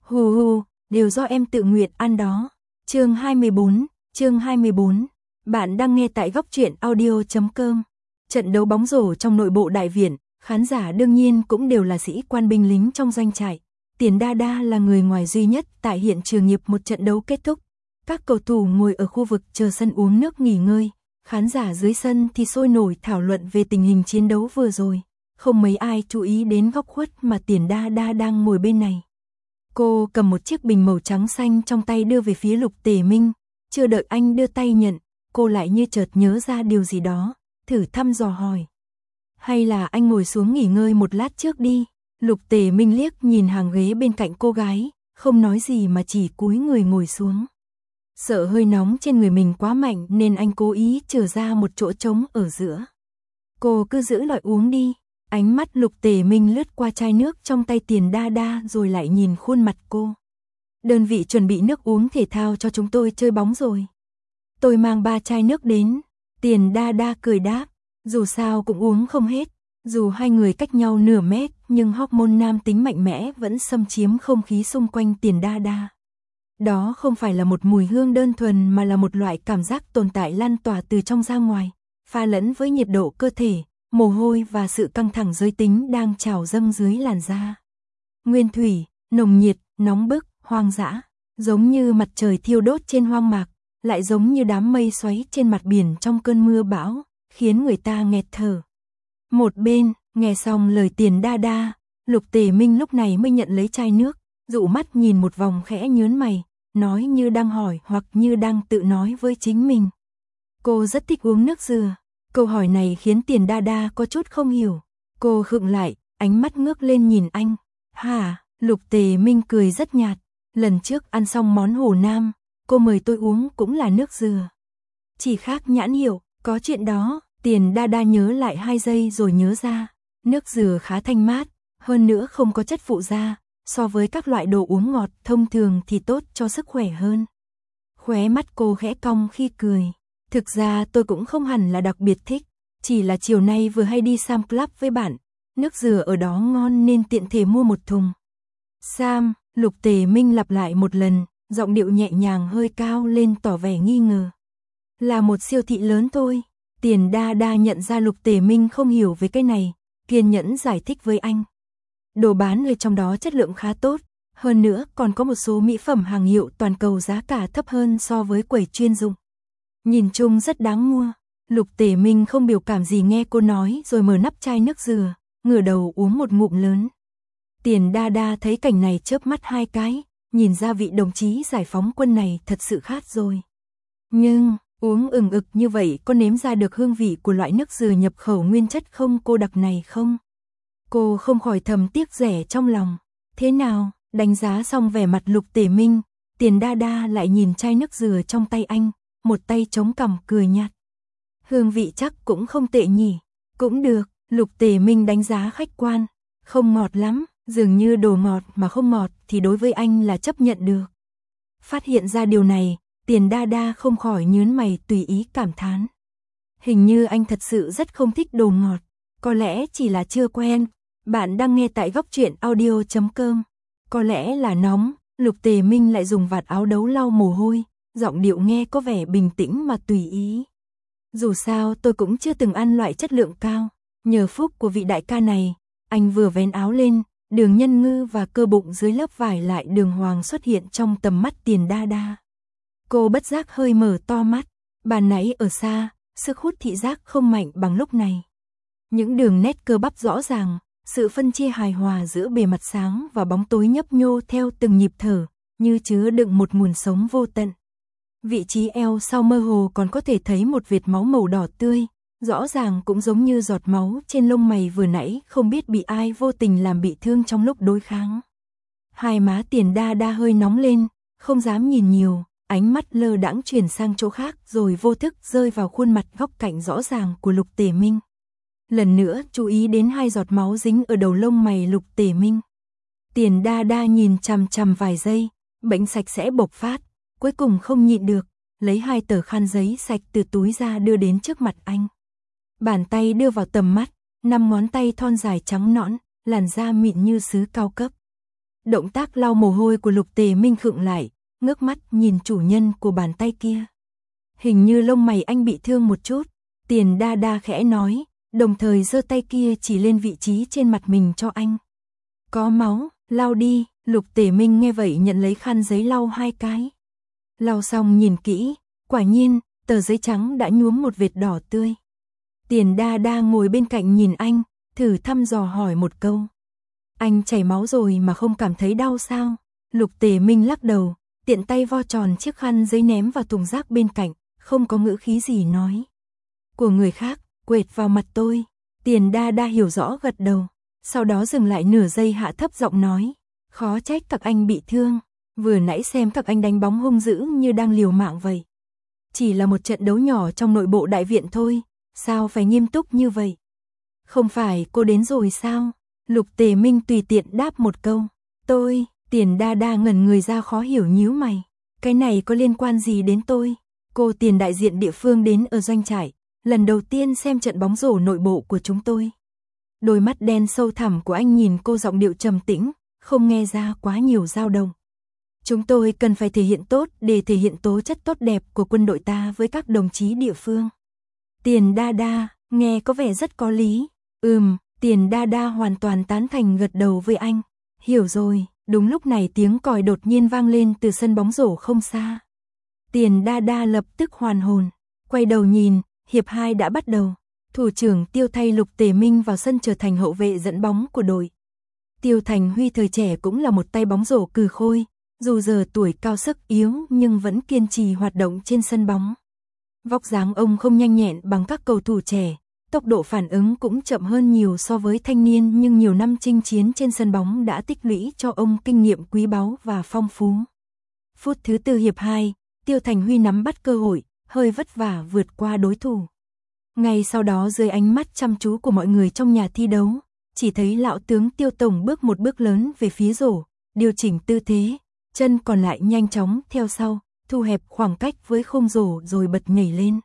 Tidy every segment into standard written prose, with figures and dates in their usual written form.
Hù hù, đều do em tự nguyện ăn đó. Chương 24. Bạn đang nghe tại góc truyện audio.com. Trận đấu bóng rổ trong nội bộ đại viện, khán giả đương nhiên cũng đều là sĩ quan binh lính trong doanh trại. Tiền Đa Đa là người ngoài duy nhất tại hiện trường nghiệp một trận đấu kết thúc. Các cầu thủ ngồi ở khu vực chờ sân uống nước nghỉ ngơi, khán giả dưới sân thì sôi nổi thảo luận về tình hình chiến đấu vừa rồi. Không mấy ai chú ý đến góc khuất mà Tiền Đa Đa đang ngồi bên này. Cô cầm một chiếc bình màu trắng xanh trong tay đưa về phía Lục Tề Minh, chưa đợi anh đưa tay nhận, cô lại như chợt nhớ ra điều gì đó, thử thăm dò hỏi. Hay là anh ngồi xuống nghỉ ngơi một lát trước đi. Lục Tề Minh liếc nhìn hàng ghế bên cạnh cô gái, không nói gì mà chỉ cúi người ngồi xuống. Sợ hơi nóng trên người mình quá mạnh nên anh cố ý chừa ra một chỗ trống ở giữa. Cô cứ giữ loại uống đi. Ánh mắt Lục Tề Minh lướt qua chai nước trong tay Tiền Đa Đa rồi lại nhìn khuôn mặt cô. Đơn vị chuẩn bị nước uống thể thao cho chúng tôi chơi bóng rồi. Tôi mang 3 chai nước đến. Tiền Đa Đa cười đáp. Dù sao cũng uống không hết. Dù hai người cách nhau nửa mét nhưng hormone nam tính mạnh mẽ vẫn xâm chiếm không khí xung quanh Tiền Đa Đa. Đó không phải là một mùi hương đơn thuần mà là một loại cảm giác tồn tại lan tỏa từ trong ra ngoài, pha lẫn với nhiệt độ cơ thể, mồ hôi và sự căng thẳng giới tính đang trào dâng dưới làn da. Nguyên thủy, nồng nhiệt, nóng bức, hoang dã, giống như mặt trời thiêu đốt trên hoang mạc, lại giống như đám mây xoáy trên mặt biển trong cơn mưa bão, khiến người ta nghẹt thở. Một bên, nghe xong lời Tiền Đa Đa, Lục Tề Minh lúc này mới nhận lấy chai nước, dụ mắt nhìn một vòng khẽ nhớn mày, nói như đang hỏi hoặc như đang tự nói với chính mình. Cô rất thích uống nước dừa. Câu hỏi này khiến Tiền Đa Đa có chút không hiểu. Cô khựng lại, ánh mắt ngước lên nhìn anh. Hả? Lục Tề Minh cười rất nhạt. Lần trước ăn xong món Hồ Nam, cô mời tôi uống cũng là nước dừa. Chỉ khác nhãn hiệu, có chuyện đó. Tiền Đa Đa nhớ lại 2 giây rồi nhớ ra. Nước dừa khá thanh mát, hơn nữa không có chất phụ gia. So với các loại đồ uống ngọt thông thường thì tốt cho sức khỏe hơn. Khóe mắt cô khẽ cong khi cười. Thực ra tôi cũng không hẳn là đặc biệt thích, chỉ là chiều nay vừa hay đi Sam Club với bạn, nước dừa ở đó ngon nên tiện thể mua một thùng. Sam, Lục Tề Minh lặp lại một lần, giọng điệu nhẹ nhàng hơi cao lên tỏ vẻ nghi ngờ. Là một siêu thị lớn thôi. Tiền Đa Đa nhận ra Lục Tề Minh không hiểu về cái này, kiên nhẫn giải thích với anh. Đồ bán ở trong đó chất lượng khá tốt, hơn nữa còn có một số mỹ phẩm hàng hiệu toàn cầu giá cả thấp hơn so với quầy chuyên dụng. Nhìn chung rất đáng mua. Lục Tề Minh không biểu cảm gì nghe cô nói rồi mở nắp chai nước dừa, ngửa đầu uống một ngụm lớn. Tiền Đa Đa thấy cảnh này chớp mắt 2 cái, nhìn ra vị đồng chí giải phóng quân này thật sự khát rồi. Nhưng, uống ừng ực như vậy có nếm ra được hương vị của loại nước dừa nhập khẩu nguyên chất không cô đặc này không? Cô không khỏi thầm tiếc rẻ trong lòng. Thế nào, đánh giá xong vẻ mặt Lục Tề Minh, Tiền Đa Đa lại nhìn chai nước dừa trong tay anh, một tay chống cằm cười nhạt. Hương vị chắc cũng không tệ nhỉ. Cũng được, Lục Tề Minh đánh giá khách quan. Không ngọt lắm, dường như đồ ngọt mà không ngọt thì đối với anh là chấp nhận được. Phát hiện ra điều này, Tiền Đa Đa không khỏi nhớn mày tùy ý cảm thán. Hình như anh thật sự rất không thích đồ ngọt, có lẽ chỉ là chưa quen. Bạn đang nghe tại góc truyện audio.com. Có lẽ là nóng, Lục Tề Minh lại dùng vạt áo đấu lau mồ hôi, giọng điệu nghe có vẻ bình tĩnh mà tùy ý. Dù sao tôi cũng chưa từng ăn loại chất lượng cao, nhờ phúc của vị đại ca này, anh vừa vén áo lên, đường nhân ngư và cơ bụng dưới lớp vải lại đường hoàng xuất hiện trong tầm mắt Tiền Đa Đa. Cô bất giác hơi mở to mắt, ban nãy ở xa, sức hút thị giác không mạnh bằng lúc này. Những đường nét cơ bắp rõ ràng, sự phân chia hài hòa giữa bề mặt sáng và bóng tối nhấp nhô theo từng nhịp thở, như chứa đựng một nguồn sống vô tận. Vị trí eo sau mơ hồ còn có thể thấy một vệt máu màu đỏ tươi, rõ ràng cũng giống như giọt máu trên lông mày vừa nãy không biết bị ai vô tình làm bị thương trong lúc đối kháng. Hai má Tiền Đa Đa hơi nóng lên, không dám nhìn nhiều, ánh mắt lơ đãng chuyển sang chỗ khác rồi vô thức rơi vào khuôn mặt góc cạnh rõ ràng của Lục Tề Minh. Lần nữa chú ý đến 2 giọt máu dính ở đầu lông mày Lục Tề Minh. Tiền Đa Đa nhìn chằm chằm vài giây, bệnh sạch sẽ bộc phát, cuối cùng không nhịn được, lấy 2 tờ khăn giấy sạch từ túi ra đưa đến trước mặt anh. Bàn tay đưa vào tầm mắt, 5 ngón tay thon dài trắng nõn, làn da mịn như sứ cao cấp. Động tác lau mồ hôi của Lục Tề Minh khựng lại, ngước mắt nhìn chủ nhân của bàn tay kia. Hình như lông mày anh bị thương một chút, Tiền Đa Đa khẽ nói, đồng thời giơ tay kia chỉ lên vị trí trên mặt mình cho anh. Có máu, lau đi. Lục Tề Minh nghe vậy nhận lấy khăn giấy lau 2 cái. Lau xong nhìn kỹ, quả nhiên, tờ giấy trắng đã nhuốm một vệt đỏ tươi. Tiền Đa Đa ngồi bên cạnh nhìn anh, thử thăm dò hỏi một câu. Anh chảy máu rồi mà không cảm thấy đau sao? Lục Tề Minh lắc đầu, tiện tay vo tròn chiếc khăn giấy ném vào thùng rác bên cạnh, không có ngữ khí gì nói. Của người khác, quệt vào mặt tôi. Tiền Đa Đa hiểu rõ gật đầu, sau đó dừng lại nửa giây hạ thấp giọng nói. Khó trách các anh bị thương, vừa nãy xem các anh đánh bóng hung dữ như đang liều mạng vậy. Chỉ là một trận đấu nhỏ trong nội bộ đại viện thôi, sao phải nghiêm túc như vậy? Không phải cô đến rồi sao? Lục Tề Minh tùy tiện đáp một câu. Tôi, Tiền Đa Đa ngẩn người ra khó hiểu nhíu mày. Cái này có liên quan gì đến tôi? Cô Tiền đại diện địa phương đến ở doanh trại, lần đầu tiên xem trận bóng rổ nội bộ của chúng tôi. Đôi mắt đen sâu thẳm của anh nhìn cô, giọng điệu trầm tĩnh, không nghe ra quá nhiều dao động. Chúng tôi cần phải thể hiện tốt để thể hiện tố chất tốt đẹp của quân đội ta với các đồng chí địa phương. Tiền Đa Đa, nghe có vẻ rất có lý. Tiền Đa Đa hoàn toàn tán thành gật đầu với anh. Hiểu rồi. Đúng lúc này tiếng còi đột nhiên vang lên từ sân bóng rổ không xa. Tiền Đa Đa lập tức hoàn hồn, quay đầu nhìn, hiệp 2 đã bắt đầu. Thủ trưởng Tiêu thay Lục Tề Minh vào sân trở thành hậu vệ dẫn bóng của đội. Tiêu Thành Huy thời trẻ cũng là một tay bóng rổ cừ khôi, dù giờ tuổi cao sức yếu nhưng vẫn kiên trì hoạt động trên sân bóng. Vóc dáng ông không nhanh nhẹn bằng các cầu thủ trẻ, tốc độ phản ứng cũng chậm hơn nhiều so với thanh niên, nhưng nhiều năm chinh chiến trên sân bóng đã tích lũy cho ông kinh nghiệm quý báu và phong phú. Phút thứ 4 hiệp 2, Tiêu Thành Huy nắm bắt cơ hội, hơi vất vả vượt qua đối thủ. Ngay sau đó dưới ánh mắt chăm chú của mọi người trong nhà thi đấu, chỉ thấy lão tướng Tiêu Tổng bước một bước lớn về phía rổ, điều chỉnh tư thế, chân còn lại nhanh chóng theo sau, thu hẹp khoảng cách với khung rổ rồi bật nhảy lên.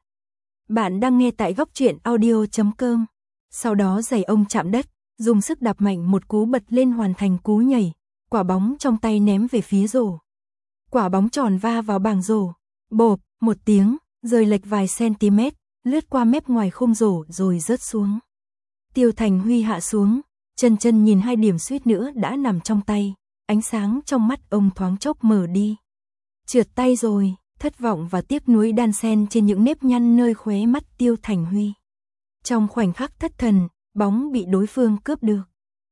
Bạn đang nghe tại góc truyện audio.com. Sau đó giày ông chạm đất, dùng sức đạp mạnh một cú bật lên hoàn thành cú nhảy, quả bóng trong tay ném về phía rổ. Quả bóng tròn va vào bảng rổ, bộp, một tiếng, rơi lệch vài cm, lướt qua mép ngoài khung rổ rồi rớt xuống. Tiêu Thành Huy hạ xuống, chân nhìn 2 điểm suýt nữa đã nằm trong tay, ánh sáng trong mắt ông thoáng chốc mở đi. Trượt tay rồi, thất vọng và tiếc nuối đan xen trên những nếp nhăn nơi khóe mắt Tiêu Thành Huy. Trong khoảnh khắc thất thần, bóng bị đối phương cướp được.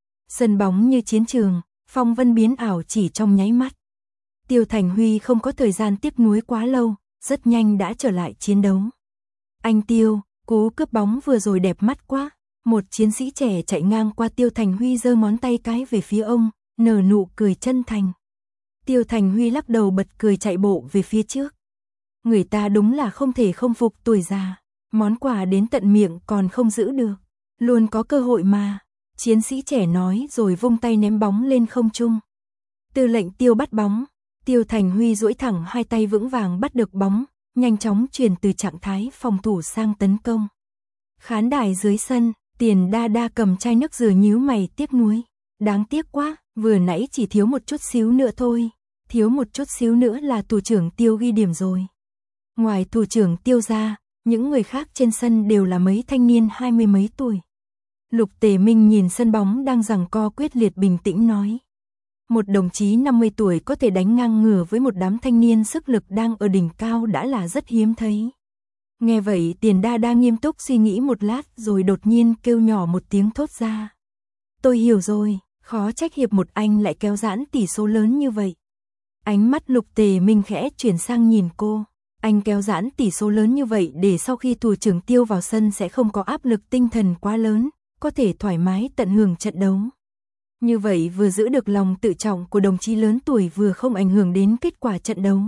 Sân bóng như chiến trường, phong vân biến ảo chỉ trong nháy mắt. Tiêu Thành Huy không có thời gian tiếc nuối quá lâu, rất nhanh đã trở lại chiến đấu. Anh Tiêu, cú cướp bóng vừa rồi đẹp mắt quá. Một chiến sĩ trẻ chạy ngang qua Tiêu Thành Huy giơ ngón tay cái về phía ông, nở nụ cười chân thành. Tiêu Thành Huy lắc đầu bật cười chạy bộ về phía trước. Người ta đúng là không thể không phục tuổi già, món quà đến tận miệng còn không giữ được, luôn có cơ hội mà. Chiến sĩ trẻ nói rồi vung tay ném bóng lên không trung. Tư lệnh Tiêu bắt bóng, Tiêu Thành Huy duỗi thẳng 2 tay vững vàng bắt được bóng, nhanh chóng chuyển từ trạng thái phòng thủ sang tấn công. Khán đài dưới sân, Tiền Đa Đa cầm chai nước dừa nhíu mày tiếc nuối. Đáng tiếc quá, vừa nãy chỉ thiếu một chút xíu nữa thôi. Thiếu một chút xíu nữa là thủ trưởng Tiêu ghi điểm rồi. Ngoài thủ trưởng Tiêu ra, những người khác trên sân đều là mấy thanh niên 20 mấy tuổi. Lục Tề Minh nhìn sân bóng đang giằng co quyết liệt bình tĩnh nói. Một đồng chí 50 tuổi có thể đánh ngang ngửa với một đám thanh niên sức lực đang ở đỉnh cao đã là rất hiếm thấy. Nghe vậy Tiền Đa Đa nghiêm túc suy nghĩ một lát rồi đột nhiên kêu nhỏ một tiếng thốt ra. Tôi hiểu rồi, khó trách hiệp 1 anh lại kéo giãn tỷ số lớn như vậy. Ánh mắt Lục Tề Minh khẽ chuyển sang nhìn cô. Anh kéo giãn tỷ số lớn như vậy để sau khi thủ trưởng Tiêu vào sân sẽ không có áp lực tinh thần quá lớn, có thể thoải mái tận hưởng trận đấu. Như vậy vừa giữ được lòng tự trọng của đồng chí lớn tuổi vừa không ảnh hưởng đến kết quả trận đấu.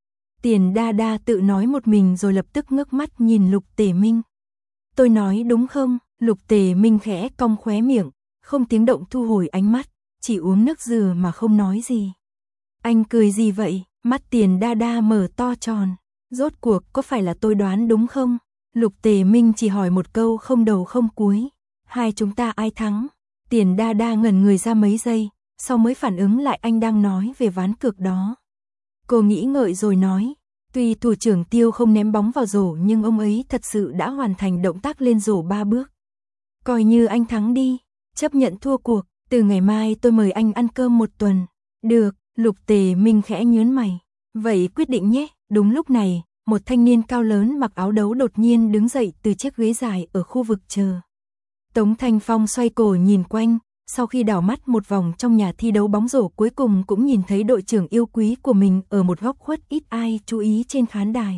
Tiền Đa Đa tự nói một mình rồi lập tức ngước mắt nhìn Lục Tề Minh. Tôi nói đúng không? Lục Tề Minh khẽ cong khóe miệng, không tiếng động thu hồi ánh mắt, chỉ uống nước dừa mà không nói gì. Anh cười gì vậy? Mắt Tiền Đa Đa mở to tròn. Rốt cuộc có phải là tôi đoán đúng không? Lục Tề Minh chỉ hỏi một câu không đầu không cuối. Hai chúng ta ai thắng? Tiền Đa Đa ngẩn người ra mấy giây, sau mới phản ứng lại anh đang nói về ván cược đó. Cô nghĩ ngợi rồi nói, tuy thủ trưởng Tiêu không ném bóng vào rổ nhưng ông ấy thật sự đã hoàn thành động tác lên rổ 3 bước. Coi như anh thắng đi, chấp nhận thua cuộc, từ ngày mai tôi mời anh ăn cơm 1 tuần. Được, Lục Tề Minh khẽ nhướng mày. Vậy quyết định nhé. Đúng lúc này, một thanh niên cao lớn mặc áo đấu đột nhiên đứng dậy từ chiếc ghế dài ở khu vực chờ. Tống Thanh Phong xoay cổ nhìn quanh, sau khi đảo mắt một vòng trong nhà thi đấu bóng rổ cuối cùng cũng nhìn thấy đội trưởng yêu quý của mình ở một góc khuất ít ai chú ý trên khán đài.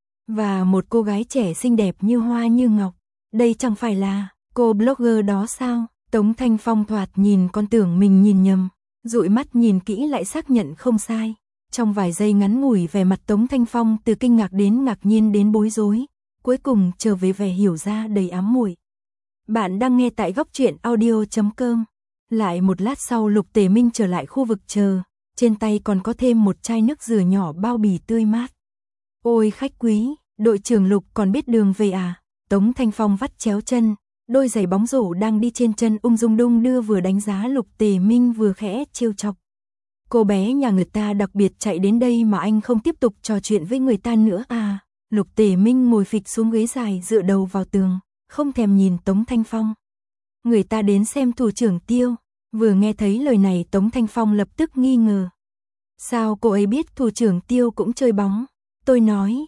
Và một cô gái trẻ xinh đẹp như hoa như ngọc. Đây chẳng phải là cô blogger đó sao? Tống Thanh Phong thoạt nhìn còn tưởng mình nhìn nhầm, dụi mắt nhìn kỹ lại xác nhận không sai. Trong vài giây ngắn ngủi vẻ mặt Tống Thanh Phong từ kinh ngạc đến ngạc nhiên đến bối rối, cuối cùng trở về vẻ hiểu ra đầy ám muội. Bạn đang nghe tại góc truyện audio.com. Lại một lát sau Lục Tề Minh trở lại khu vực chờ, trên tay còn có thêm một chai nước dừa nhỏ bao bì tươi mát. Ôi khách quý, đội trưởng Lục còn biết đường về à? Tống Thanh Phong vắt chéo chân, đôi giày bóng rổ đang đi trên chân ung dung đung đưa vừa đánh giá Lục Tề Minh vừa khẽ trêu chọc. Cô bé nhà người ta đặc biệt chạy đến đây mà anh không tiếp tục trò chuyện với người ta nữa à? Lục Tề Minh ngồi phịch xuống ghế dài dựa đầu vào tường, không thèm nhìn Tống Thanh Phong. Người ta đến xem thủ trưởng Tiêu. Vừa nghe thấy lời này Tống Thanh Phong lập tức nghi ngờ. Sao cô ấy biết thủ trưởng Tiêu cũng chơi bóng? Tôi nói,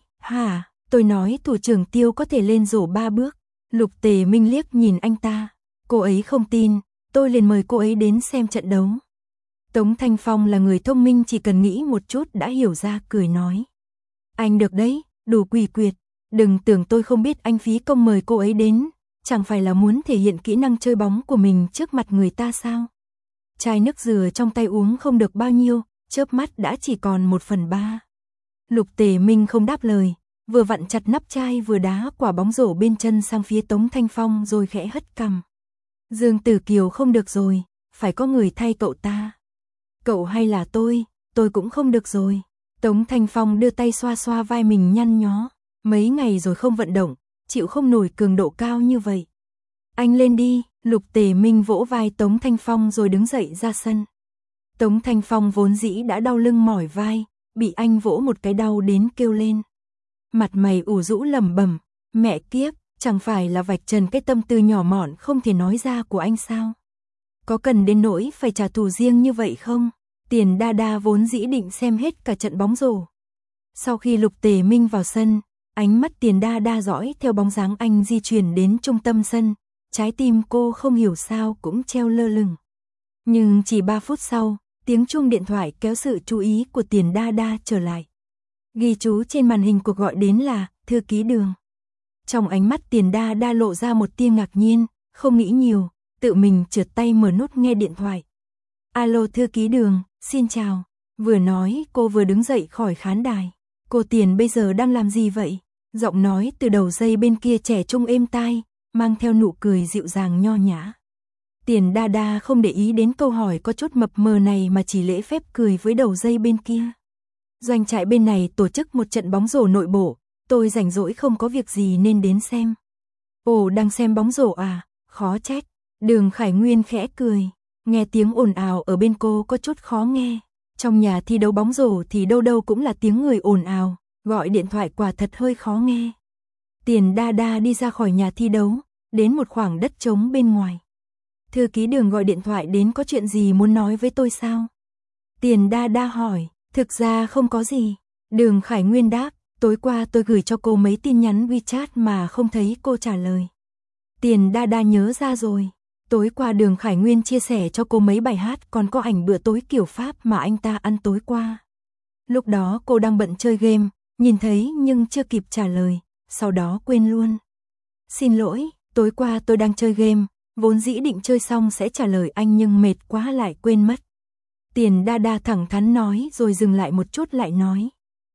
tôi nói thủ trưởng Tiêu có thể lên rổ 3 bước. Lục Tề Minh liếc nhìn anh ta. Cô ấy không tin, tôi liền mời cô ấy đến xem trận đấu. Tống Thanh Phong là người thông minh, chỉ cần nghĩ một chút đã hiểu ra, cười nói. Anh được đấy, đủ quỷ quyệt. Đừng tưởng tôi không biết anh phí công mời cô ấy đến. Chẳng phải là muốn thể hiện kỹ năng chơi bóng của mình trước mặt người ta sao? Chai nước dừa trong tay uống không được bao nhiêu, chớp mắt đã chỉ còn 1/3. Lục Tề Minh không đáp lời, vừa vặn chặt nắp chai vừa đá quả bóng rổ bên chân sang phía Tống Thanh Phong rồi khẽ hất cằm. Dương Tử Kiều không được rồi, phải có người thay cậu ta. Cậu hay là tôi cũng không được rồi. Tống Thanh Phong đưa tay xoa xoa vai mình nhăn nhó, mấy ngày rồi không vận động, chịu không nổi cường độ cao như vậy. Anh lên đi, Lục Tề Minh vỗ vai Tống Thanh Phong rồi đứng dậy ra sân. Tống Thanh Phong vốn dĩ đã đau lưng mỏi vai, bị anh vỗ một cái đau đến kêu lên. Mặt mày ủ rũ lẩm bẩm, mẹ kiếp, chẳng phải là vạch trần cái tâm tư nhỏ mọn không thể nói ra của anh sao? Có cần đến nỗi phải trả thù riêng như vậy không? Tiền Đa Đa vốn dĩ định xem hết cả trận bóng rổ. Sau khi Lục Tề Minh vào sân, ánh mắt Tiền Đa Đa dõi theo bóng dáng anh di chuyển đến trung tâm sân, trái tim cô không hiểu sao cũng treo lơ lửng. Nhưng chỉ 3 phút sau, tiếng chuông điện thoại kéo sự chú ý của Tiền Đa Đa trở lại. Ghi chú trên màn hình cuộc gọi đến là thư ký Đường. Trong ánh mắt Tiền Đa Đa lộ ra một tia ngạc nhiên, không nghĩ nhiều, tự mình trượt tay mở nút nghe điện thoại. Alo thư ký Đường, xin chào. Vừa nói cô vừa đứng dậy khỏi khán đài. Cô Tiền bây giờ đang làm gì vậy? Giọng nói từ đầu dây bên kia trẻ trung êm tai, mang theo nụ cười dịu dàng nho nhã. Tiền Đa Đa không để ý đến câu hỏi có chút mập mờ này mà chỉ lễ phép cười với đầu dây bên kia. Doanh trại bên này tổ chức một trận bóng rổ nội bộ, tôi rảnh rỗi không có việc gì nên đến xem. Ồ, đang xem bóng rổ à, khó trách. Đường Khải Nguyên khẽ cười, nghe tiếng ồn ào ở bên cô có chút khó nghe. Trong nhà thi đấu bóng rổ thì đâu đâu cũng là tiếng người ồn ào, gọi điện thoại quả thật hơi khó nghe. Tiền Đa Đa đi ra khỏi nhà thi đấu, đến một khoảng đất trống bên ngoài. Thư ký Đường gọi điện thoại đến, có chuyện gì muốn nói với tôi sao? Tiền Đa Đa hỏi. Thực ra không có gì. Đường Khải Nguyên đáp, tối qua tôi gửi cho cô mấy tin nhắn WeChat mà không thấy cô trả lời. Tiền Đa Đa nhớ ra rồi. Tối qua Đường Khải Nguyên chia sẻ cho cô mấy bài hát còn có ảnh bữa tối kiểu Pháp mà anh ta ăn tối qua. Lúc đó cô đang bận chơi game, nhìn thấy nhưng chưa kịp trả lời, sau đó quên luôn. Xin lỗi, tối qua tôi đang chơi game, vốn dĩ định chơi xong sẽ trả lời anh nhưng mệt quá lại quên mất. Tiền Đa Đa thẳng thắn nói rồi dừng lại một chút lại nói.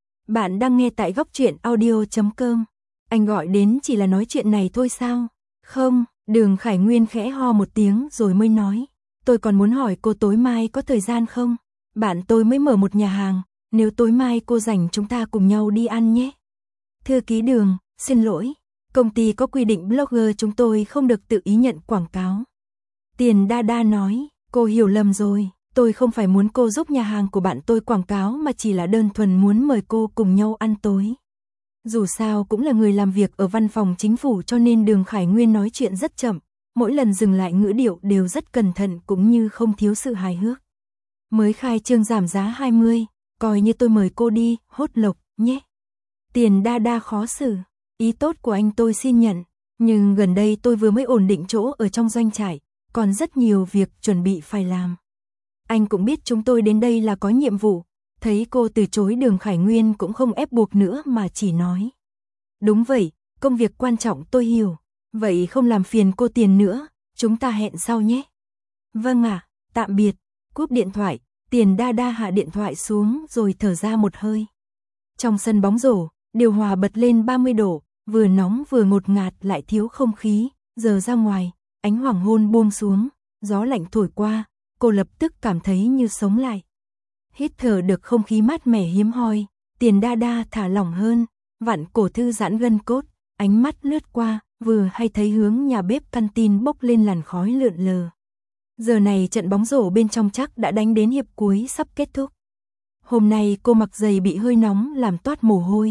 Bạn đang nghe tại góc truyện audio.com. Anh gọi đến chỉ là nói chuyện này thôi sao? Không, Đường Khải Nguyên khẽ ho một tiếng rồi mới nói. Tôi còn muốn hỏi cô tối mai có thời gian không? Bạn tôi mới mở một nhà hàng, nếu tối mai cô rảnh chúng ta cùng nhau đi ăn nhé. Thư ký Đường, xin lỗi, công ty có quy định blogger chúng tôi không được tự ý nhận quảng cáo. Tiền Đa Đa nói, cô hiểu lầm rồi. Tôi không phải muốn cô giúp nhà hàng của bạn tôi quảng cáo mà chỉ là đơn thuần muốn mời cô cùng nhau ăn tối. Dù sao cũng là người làm việc ở văn phòng chính phủ cho nên Đường Khải Nguyên nói chuyện rất chậm, mỗi lần dừng lại ngữ điệu đều rất cẩn thận cũng như không thiếu sự hài hước. Mới khai trương giảm giá 20, coi như tôi mời cô đi, hốt lộc, nhé. Tiền Đa Đa khó xử, ý tốt của anh tôi xin nhận, nhưng gần đây tôi vừa mới ổn định chỗ ở trong doanh trại, còn rất nhiều việc chuẩn bị phải làm. Anh cũng biết chúng tôi đến đây là có nhiệm vụ, thấy cô từ chối Đường Khải Nguyên cũng không ép buộc nữa mà chỉ nói. Đúng vậy, công việc quan trọng tôi hiểu, vậy không làm phiền cô Tiền nữa, chúng ta hẹn sau nhé. Vâng ạ, tạm biệt, cúp điện thoại, Tiền Đa Đa hạ điện thoại xuống rồi thở ra một hơi. Trong sân bóng rổ, điều hòa bật lên 30 độ, vừa nóng vừa ngột ngạt lại thiếu không khí, giờ ra ngoài, ánh hoàng hôn buông xuống, gió lạnh thổi qua, cô lập tức cảm thấy như sống lại. Hít thở được không khí mát mẻ hiếm hoi, Tiền Đa Đa thả lỏng hơn, vặn cổ thư giãn gân cốt, ánh mắt lướt qua, vừa hay thấy hướng nhà bếp canteen bốc lên làn khói lượn lờ. Giờ này trận bóng rổ bên trong chắc đã đánh đến hiệp cuối sắp kết thúc. Hôm nay cô mặc giày bị hơi nóng làm toát mồ hôi,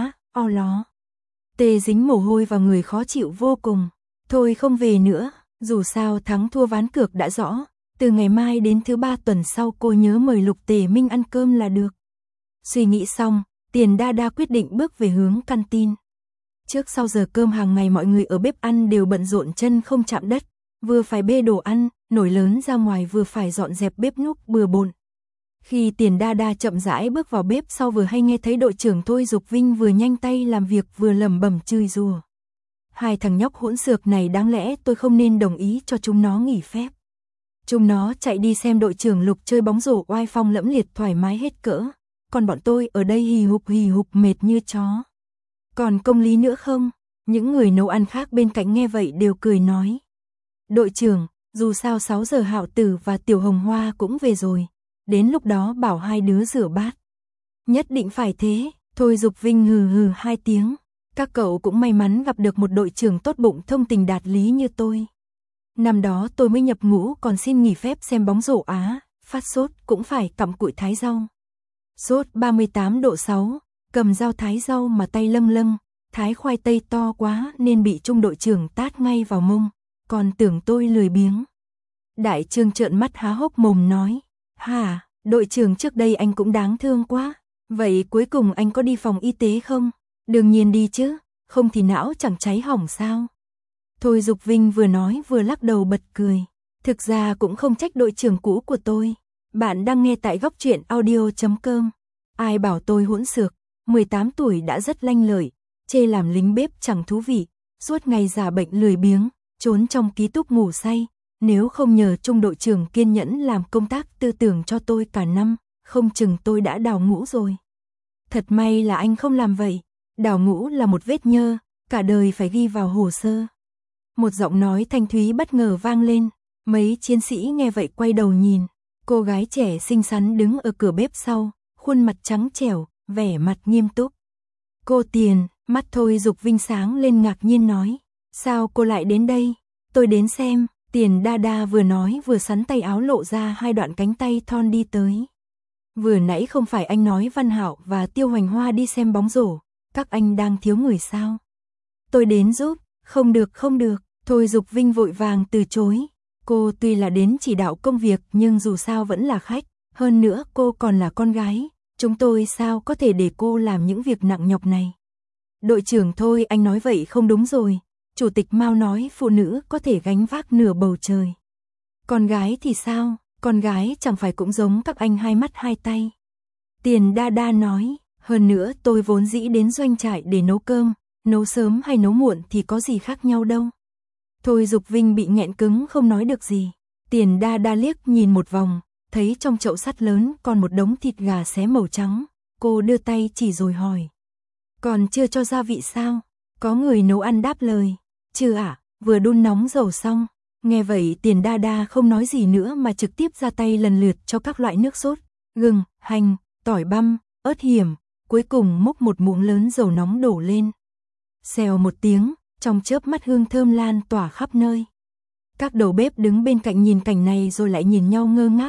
o ló. Tê dính mồ hôi vào người khó chịu vô cùng. Thôi không về nữa, dù sao thắng thua ván cược đã rõ. Từ ngày mai đến thứ 3 tuần sau cô nhớ mời Lục Tề Minh ăn cơm là được. Suy nghĩ xong, Tiền Đa Đa quyết định bước về hướng canteen. Trước sau giờ cơm hàng ngày mọi người ở bếp ăn đều bận rộn chân không chạm đất, vừa phải bê đồ ăn, nồi lớn ra ngoài vừa phải dọn dẹp bếp núc bừa bộn. Khi Tiền Đa Đa chậm rãi bước vào bếp sau vừa hay nghe thấy đội trưởng Thôi Dục Vinh vừa nhanh tay làm việc vừa lẩm bẩm chửi rủa. Hai thằng nhóc hỗn xược này đáng lẽ tôi không nên đồng ý cho chúng nó nghỉ phép. Chúng nó chạy đi xem đội trưởng Lục chơi bóng rổ oai phong lẫm liệt thoải mái hết cỡ, còn bọn tôi ở đây hì hục mệt như chó. Còn công lý nữa không? Những người nấu ăn khác bên cạnh nghe vậy đều cười nói. Đội trưởng, dù sao 6 giờ Hạo Tử và Tiểu Hồng Hoa cũng về rồi, đến lúc đó bảo hai đứa rửa bát. Nhất định phải thế, Thôi Dục Vinh hừ 2 tiếng. Các cậu cũng may mắn gặp được một đội trưởng tốt bụng thông tình đạt lý như tôi. Năm đó tôi mới nhập ngũ còn xin nghỉ phép xem bóng rổ phát sốt cũng phải cặm cụi thái rau. Sốt 38 độ 6, cầm dao thái rau mà tay lâng, thái khoai tây to quá nên bị trung đội trưởng tát ngay vào mông, còn tưởng tôi lười biếng. Đại Trương trợn mắt há hốc mồm nói, hả, đội trưởng trước đây anh cũng đáng thương quá, vậy cuối cùng anh có đi phòng y tế không? Đương nhiên đi chứ, không thì não chẳng cháy hỏng sao? Thôi Dục Vinh vừa nói vừa lắc đầu bật cười. Thực ra cũng không trách đội trưởng cũ của tôi. Bạn đang nghe tại góc truyện audio.com. Ai bảo tôi hỗn xược, 18 tuổi đã rất lanh lợi, chê làm lính bếp chẳng thú vị, suốt ngày giả bệnh lười biếng, trốn trong ký túc ngủ say. Nếu không nhờ trung đội trưởng kiên nhẫn làm công tác tư tưởng cho tôi cả năm, không chừng tôi đã đào ngũ rồi. Thật may là anh không làm vậy. Đào ngũ là một vết nhơ, cả đời phải ghi vào hồ sơ. Một giọng nói thanh thúy bất ngờ vang lên, mấy chiến sĩ nghe vậy quay đầu nhìn, cô gái trẻ xinh xắn đứng ở cửa bếp sau, khuôn mặt trắng trẻo, vẻ mặt nghiêm túc. Cô Tiền, mắt Thôi Dục Vinh sáng lên ngạc nhiên nói, sao cô lại đến đây? Tôi đến xem. Tiền Đa Đa vừa nói vừa sắn tay áo lộ ra 2 đoạn cánh tay thon đi tới. Vừa nãy không phải anh nói Văn Hạo và Tiêu Hoành Hoa đi xem bóng rổ, các anh đang thiếu người sao? Tôi đến giúp, không được. Thôi Dục Vinh vội vàng từ chối. Cô tuy là đến chỉ đạo công việc nhưng dù sao vẫn là khách, hơn nữa cô còn là con gái, chúng tôi sao có thể để cô làm những việc nặng nhọc này. Đội trưởng Thôi, anh nói vậy không đúng rồi. Chủ tịch Mao nói phụ nữ có thể gánh vác nửa bầu trời. Con gái thì sao? Con gái chẳng phải cũng giống các anh 2 mắt 2 tay. Tiền Đa Đa nói, hơn nữa tôi vốn dĩ đến doanh trại để nấu cơm, nấu sớm hay nấu muộn thì có gì khác nhau đâu. Thôi Dục Vinh bị nghẹn cứng không nói được gì. Tiền Đa Đa liếc nhìn một vòng, thấy trong chậu sắt lớn còn một đống thịt gà xé màu trắng. Cô đưa tay chỉ rồi hỏi. Còn chưa cho gia vị sao? Có người nấu ăn đáp lời. Chưa ạ, vừa đun nóng dầu xong. Nghe vậy Tiền Đa Đa không nói gì nữa mà trực tiếp ra tay lần lượt cho các loại nước sốt, gừng, hành, tỏi băm, ớt hiểm, cuối cùng múc một muỗng lớn dầu nóng đổ lên. Xèo một tiếng, trong chớp mắt hương thơm lan tỏa khắp nơi. Các đầu bếp đứng bên cạnh nhìn cảnh này rồi lại nhìn nhau ngơ ngác,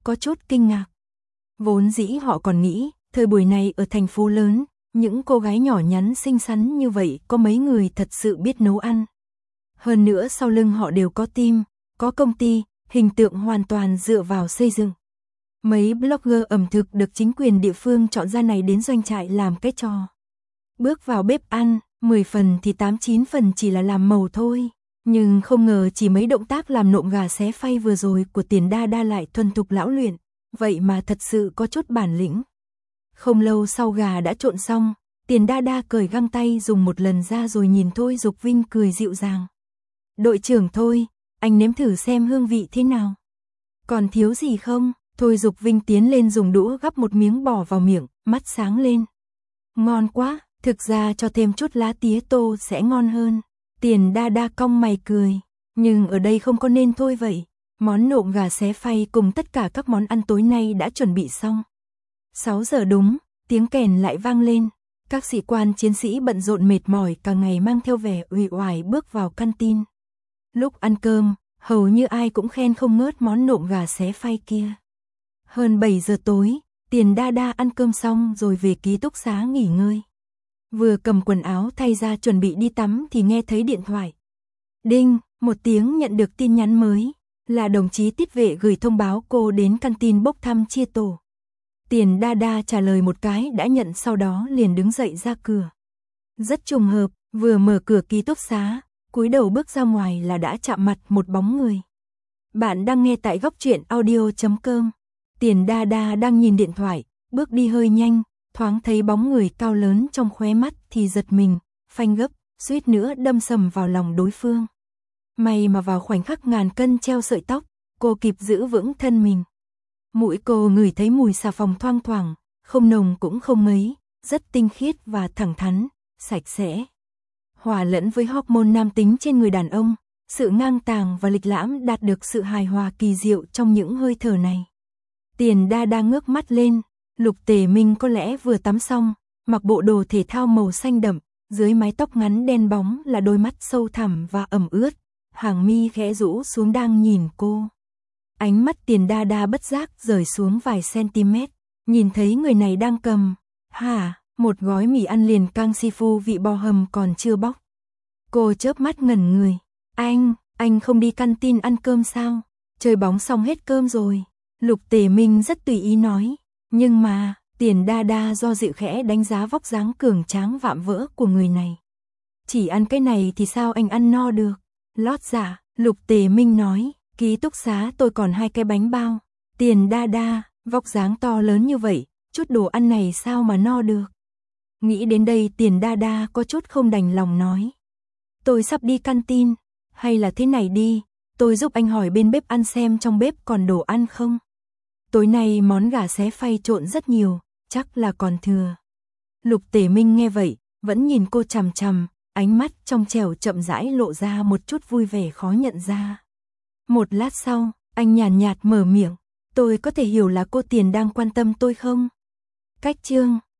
có chút kinh ngạc. Vốn dĩ họ còn nghĩ, thời buổi này ở thành phố lớn, những cô gái nhỏ nhắn xinh xắn như vậy có mấy người thật sự biết nấu ăn. Hơn nữa sau lưng họ đều có team, có công ty, hình tượng hoàn toàn dựa vào xây dựng. Mấy blogger ẩm thực được chính quyền địa phương chọn ra này đến doanh trại làm cái trò. Bước vào bếp ăn, 10 phần thì 8-9 phần chỉ là làm màu thôi. Nhưng không ngờ chỉ mấy động tác làm nộm gà xé phay vừa rồi của Tiền Đa Đa lại thuần thục lão luyện, vậy mà thật sự có chút bản lĩnh. Không lâu sau gà đã trộn xong, Tiền Đa Đa cởi găng tay dùng một lần ra rồi nhìn Thôi Dục Vinh cười dịu dàng. Đội trưởng Thôi, anh nếm thử xem hương vị thế nào. Còn thiếu gì không? Thôi Dục Vinh tiến lên dùng đũa gắp một miếng bỏ vào miệng, mắt sáng lên. Ngon quá, thực ra cho thêm chút lá tía tô sẽ ngon hơn. Tiền Đa Đa cong mày cười, nhưng ở đây không có nên thôi vậy. Món nộm gà xé phay cùng tất cả các món ăn tối nay đã chuẩn bị xong. 6 giờ đúng, tiếng kèn lại vang lên. Các sĩ quan chiến sĩ bận rộn mệt mỏi cả ngày mang theo vẻ uể oải bước vào canteen. Lúc ăn cơm, hầu như ai cũng khen không ngớt món nộm gà xé phay kia. Hơn 7 giờ tối, Tiền Đa Đa ăn cơm xong rồi về ký túc xá nghỉ ngơi. Vừa cầm quần áo thay ra chuẩn bị đi tắm thì nghe thấy điện thoại. Đinh, một tiếng nhận được tin nhắn mới, là đồng chí Tiết Vệ gửi thông báo cô đến canteen bốc thăm chia tổ. Tiền Đa Đa trả lời một cái đã nhận, sau đó liền đứng dậy ra cửa. Rất trùng hợp, vừa mở cửa ký túc xá, cúi đầu bước ra ngoài là đã chạm mặt một bóng người. Bạn đang nghe tại góc truyện audio.com. Tiền Đa Đa đang nhìn điện thoại, bước đi hơi nhanh, thoáng thấy bóng người cao lớn trong khóe mắt thì giật mình, phanh gấp, suýt nữa đâm sầm vào lòng đối phương. May mà vào khoảnh khắc ngàn cân treo sợi tóc, cô kịp giữ vững thân mình. Mũi cô ngửi thấy mùi xà phòng thoang thoảng, không nồng cũng không mấy, rất tinh khiết và thẳng thắn, sạch sẽ. Hòa lẫn với hormone nam tính trên người đàn ông, sự ngang tàng và lịch lãm đạt được sự hài hòa kỳ diệu trong những hơi thở này. Tiền Đa Đa ngước mắt lên, Lục Tề Minh có lẽ vừa tắm xong, mặc bộ đồ thể thao màu xanh đậm, dưới mái tóc ngắn đen bóng là đôi mắt sâu thẳm và ẩm ướt, hàng mi khẽ rũ xuống đang nhìn cô. Ánh mắt Tiền Đa Đa bất giác rời xuống vài cm, nhìn thấy người này đang cầm, một gói mì ăn liền cang sifu vị bò hầm còn chưa bóc. Cô chớp mắt ngẩn người, anh không đi canteen ăn cơm sao? Chơi bóng xong hết cơm rồi. Lục Tề Minh rất tùy ý nói, nhưng mà, Tiền Đa Đa do dự khẽ đánh giá vóc dáng cường tráng vạm vỡ của người này. Chỉ ăn cái này thì sao anh ăn no được? Lót dạ, Lục Tề Minh nói, ký túc xá tôi còn 2 cái bánh bao. Tiền Đa Đa, vóc dáng to lớn như vậy, chút đồ ăn này sao mà no được? Nghĩ đến đây Tiền Đa Đa có chút không đành lòng nói. Tôi sắp đi canteen, hay là thế này đi, tôi giúp anh hỏi bên bếp ăn xem trong bếp còn đồ ăn không? Tối nay món gà xé phay trộn rất nhiều, chắc là còn thừa. Lục Tề Minh nghe vậy, vẫn nhìn cô chằm chằm, ánh mắt trong trẻo chậm rãi lộ ra một chút vui vẻ khó nhận ra. Một lát sau, anh nhàn nhạt mở miệng, tôi có thể hiểu là cô Tiền đang quan tâm tôi không? Cách chương